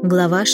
Глава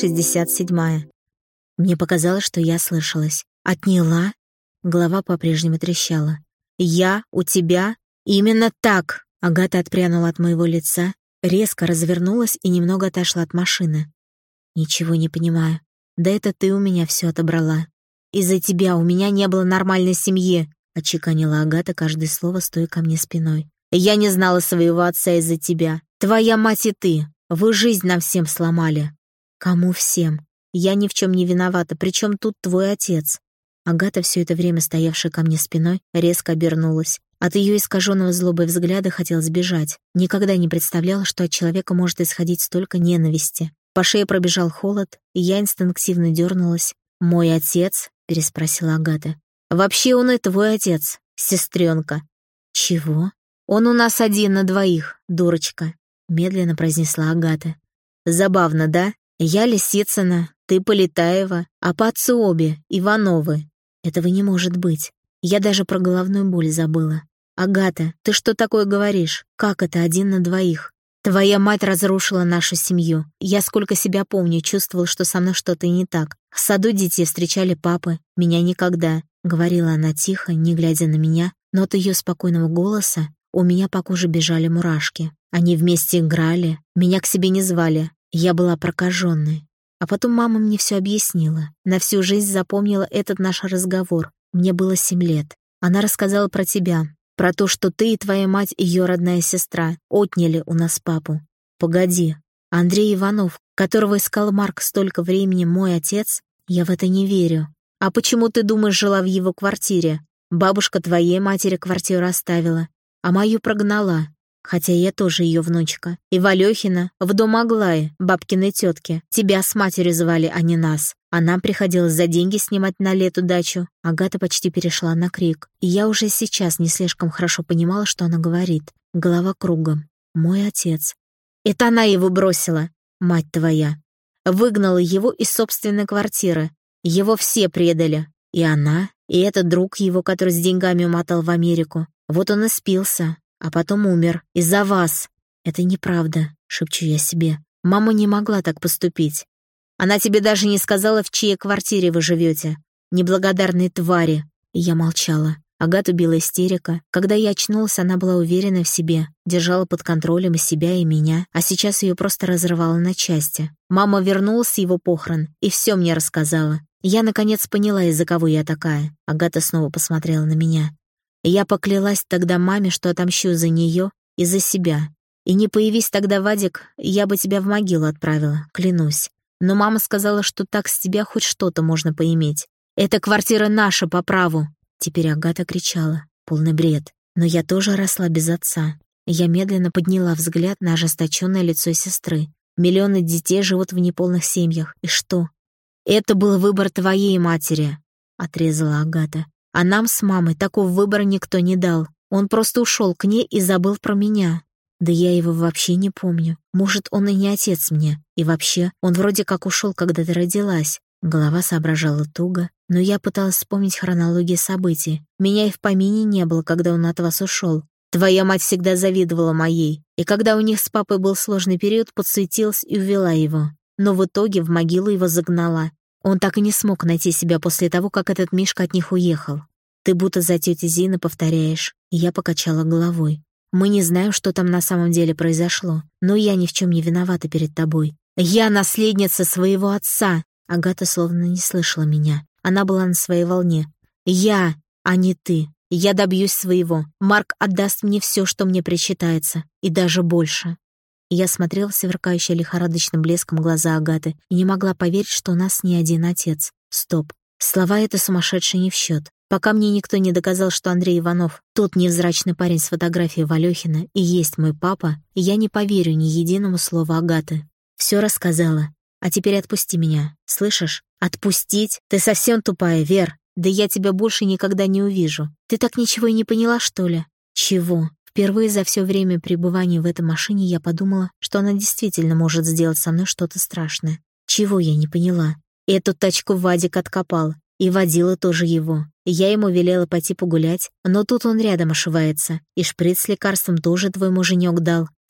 67. Мне показалось, что я слышалась. Отняла? Голова по-прежнему трещала. «Я? У тебя? Именно так!» Агата отпрянула от моего лица, резко развернулась и немного отошла от машины. «Ничего не понимаю. Да это ты у меня все отобрала. Из-за тебя у меня не было нормальной семьи», — отчеканила Агата каждое слово, стоя ко мне спиной. «Я не знала своего отца из-за тебя. Твоя мать и ты. Вы жизнь нам всем сломали». «Кому всем? Я ни в чем не виновата. Причем тут твой отец?» Агата, все это время стоявшая ко мне спиной, резко обернулась. От ее искаженного злобой взгляда хотелось бежать. Никогда не представляла, что от человека может исходить столько ненависти. По шее пробежал холод, и я инстинктивно дернулась. «Мой отец?» — переспросила Агата. «Вообще он и твой отец, сестренка». «Чего?» «Он у нас один на двоих, дурочка», — медленно произнесла Агата. «Забавно, да? Я Лисицына, ты Полетаева, а по отцу обе Ивановы. Этого не может быть. Я даже про головную боль забыла. Агата, ты что такое говоришь? Как это один на двоих? Твоя мать разрушила нашу семью. Я, сколько себя помню, чувствовал, что со мной что-то не так. В саду детей встречали папы, меня никогда», — говорила она тихо, не глядя на меня, но от ее спокойного голоса у меня по коже бежали мурашки. Они вместе играли, меня к себе не звали. Я была прокаженной. А потом мама мне все объяснила. На всю жизнь запомнила этот наш разговор. Мне было 7 лет. Она рассказала про тебя, про то, что ты и твоя мать, ее родная сестра, отняли у нас папу. Погоди, Андрей Иванов, которого искал Марк столько времени, мой отец? Я в это не верю. А почему ты думаешь, жила в его квартире? Бабушка твоей матери квартиру оставила, а мою прогнала. Хотя я тоже ее внучка. И Валёхина в дом Аглаи, бабкиной тетки. Тебя с матерью звали, а не нас. А нам приходилось за деньги снимать на лету дачу. Агата почти перешла на крик. И я уже сейчас не слишком хорошо понимала, что она говорит. Голова кругом. Мой отец. Это она его бросила, мать твоя. Выгнала его из собственной квартиры. Его все предали. И она, и этот друг его, который с деньгами умотал в Америку. Вот он и спился. А потом умер. Из-за вас. Это неправда, шепчу я себе. Мама не могла так поступить. Она тебе даже не сказала, в чьей квартире вы живете. Неблагодарные твари. И я молчала. Агату била истерика. Когда я очнулась, она была уверена в себе, держала под контролем и себя, и меня, а сейчас ее просто разрывало на части. Мама вернулась с его похорон и все мне рассказала. Я, наконец, поняла, из-за кого я такая. Агата снова посмотрела на меня. Я поклялась тогда маме, что отомщу за нее и за себя. И не появись тогда, Вадик, я бы тебя в могилу отправила, клянусь. Но мама сказала, что так с тебя хоть что-то можно поиметь. Эта квартира наша по праву. Теперь Агата кричала. Полный бред. Но я тоже росла без отца. Я медленно подняла взгляд на ожесточенное лицо сестры. Миллионы детей живут в неполных семьях. И что? Это был выбор твоей матери, отрезала Агата. А нам с мамой такого выбора никто не дал. Он просто ушел к ней и забыл про меня. Да я его вообще не помню. Может, он и не отец мне. И вообще, он вроде как ушел, когда ты родилась. Голова соображала туго, но я пыталась вспомнить хронологию событий. Меня и в помине не было, когда он от вас ушел. Твоя мать всегда завидовала моей. И когда у них с папой был сложный период, подсуетилась и увела его. Но в итоге в могилу его загнала. Он так и не смог найти себя после того, как этот Мишка от них уехал. Ты будто за тетей Зиной повторяешь. И я покачала головой. Мы не знаем, что там на самом деле произошло, но я ни в чем не виновата перед тобой. Я наследница своего отца. Агата словно не слышала меня. Она была на своей волне. Я, а не ты. Я добьюсь своего. Марк отдаст мне все, что мне причитается, и даже больше. Я смотрела в сверкающие лихорадочным блеском глаза Агаты и не могла поверить, что у нас не один отец. Стоп. Слова это сумасшедшие не в счет. Пока мне никто не доказал, что Андрей Иванов, тот невзрачный парень с фотографией Валёхина, и есть мой папа, я не поверю ни единому слову Агаты. Все рассказала. А теперь отпусти меня. Слышишь? Отпустить? Ты совсем тупая, Вер. Да я тебя больше никогда не увижу. Ты так ничего и не поняла, что ли? Чего? Впервые за все время пребывания в этой машине я подумала, что она действительно может сделать со мной что-то страшное. Чего я не поняла? Эту тачку Вадик откопал. И водила тоже его. Я ему велела пойти погулять, но тут он рядом ошивается. И шприц с лекарством тоже твой муженек дал.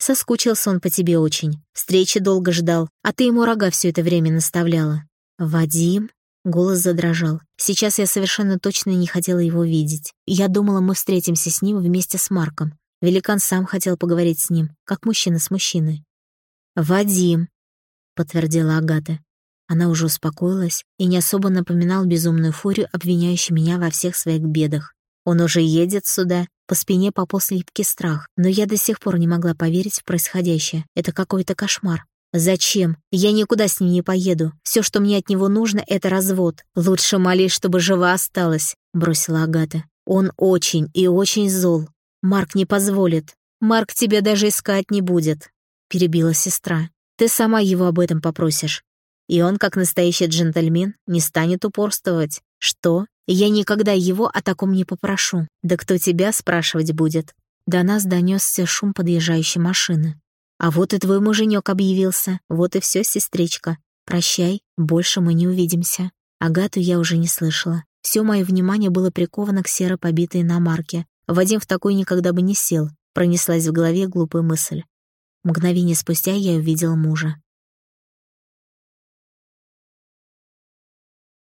Соскучился он по тебе очень. Встречи долго ждал, а ты ему рога все это время наставляла». «Вадим?» Голос задрожал. Сейчас я совершенно точно не хотела его видеть. Я думала, мы встретимся с ним вместе с Марком. Великан сам хотел поговорить с ним, как мужчина с мужчиной. «Вадим», — подтвердила Агата. Она уже успокоилась и не особо напоминала безумную фурию, обвиняющую меня во всех своих бедах. «Он уже едет сюда». По спине пополз липкий страх, но я до сих пор не могла поверить в происходящее. Это какой-то кошмар. «Зачем? Я никуда с ним не поеду. Все, что мне от него нужно, это развод. Лучше молись, чтобы жива осталась», — бросила Агата. «Он очень и очень зол. Марк не позволит. Марк тебя даже искать не будет», — перебила сестра. «Ты сама его об этом попросишь. И он, как настоящий джентльмен, не станет упорствовать. Что? Я никогда его о таком не попрошу. Да кто тебя спрашивать будет?» До нас донесся шум подъезжающей машины. «А вот и твой муженек объявился. Вот и все, сестричка. Прощай, больше мы не увидимся». Агату я уже не слышала. Все мое внимание было приковано к серо побитой иномарке. Вадим в такой никогда бы не сел. Пронеслась в голове глупая мысль. Мгновение спустя я увидела мужа.